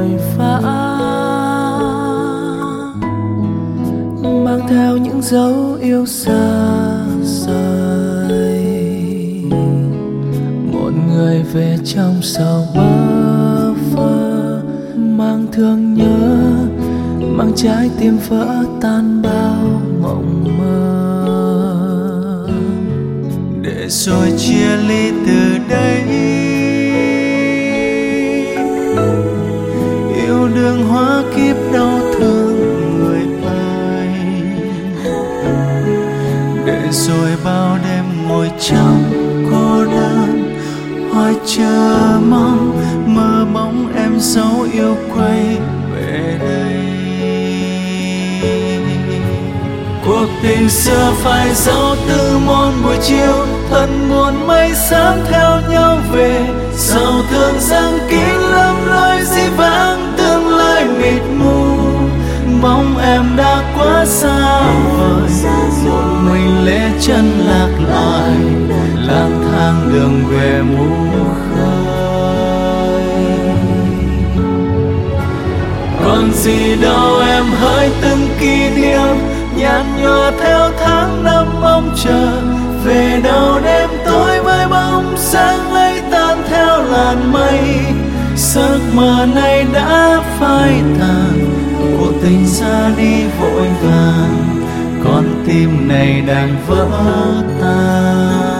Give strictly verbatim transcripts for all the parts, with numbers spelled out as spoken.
vội vã, mang theo những dấu yêu xa rời. Một người về trong sầu bơ vơ, mang thương nhớ, mang trái tim vỡ tan bao mộng mơ. Để rồi chia ly từ đây, yêu đương hóa kiếp đau thương người ơi. Để rồi bao đêm ngồi trong cô đơn, hoài chờ mong mơ bóng em dấu yêu quay về đây. Cuộc tình xưa phải dấu từ một buổi chiều, thân buồn mây xám theo nhau về. Sầu thương rằng kín lắm lối dĩ vãng, tương lai mịt mù. Bóng em đã quá xa vời, một mình lê chân lạc loài, lang thang đường về mù khơi. Còn gì đâu em hỡi từng kỷ niệm, nhạt nhòa theo tháng năm mong chờ. Về đâu đêm tối với bóng sáng ấy tan theo làn mây. Giấc mơ này đã phai tàn, cuộc tình ra đi vội vàng, con tim này đang vỡ tan.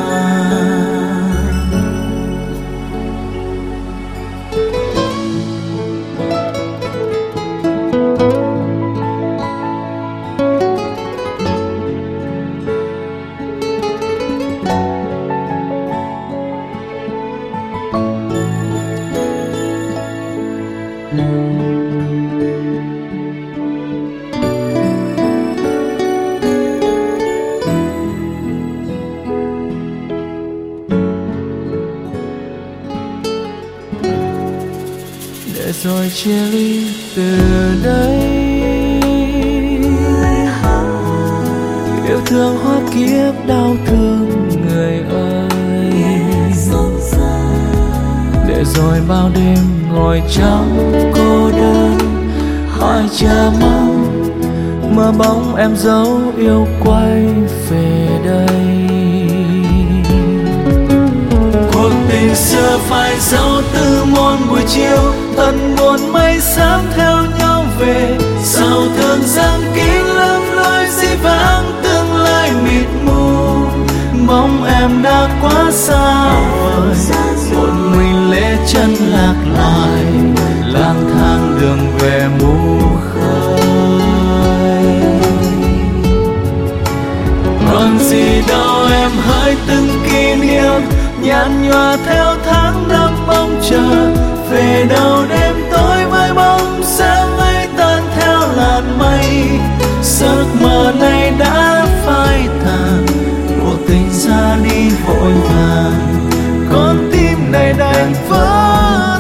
Để rồi chia ly từ đây, yêu thương hóa kiếp đau thương người ơi. Để rồi bao đêm ngồi trong cô đơn, hỏi chờ mong mơ bóng em dấu yêu quay về đây. Cuộc tình xưa phải dấu từ một buổi chiều, thân buồn mây xám theo nhau về. Sầu thương rằng kín lắm lối dĩ vãng, tương lai mịt mù. Bóng em đã quá xa vời, một mình lê chân lạc loài, lang thang đường về mù khơi. Còn gì đâu em hỡi từng kỷ niệm, nhạt nhòa theo tháng năm mong chờ. Về đâu đêm tối với bóng sáng ấy tan theo làn mây. Giấc mơ này đã phai tàn, cuộc tình ra đi vội vàng, con tim này đành vỡ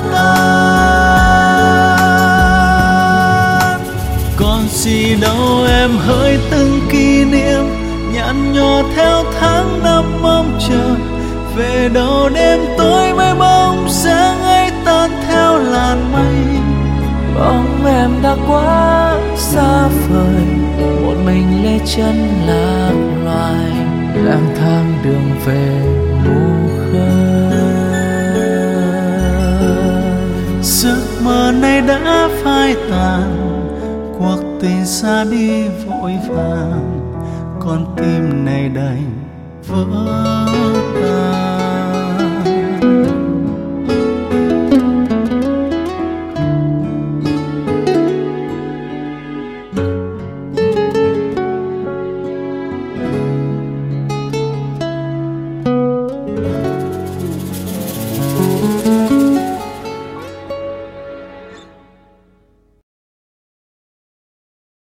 tan. Còn gì đâu em hỡi từng kỷ niệm, nhạt nhòa theo tháng năm mong chờ. Về đâu đêm tối với bóng sáng ấy tan theo làn mây. Bóng em đã quá xa vời, một mình lê chân lạc loài, lang thang đường về mù khơi. Giấc mơ này đã phai tàn, cuộc tình xa đi vội vàng, con tim này đành vỡ tan.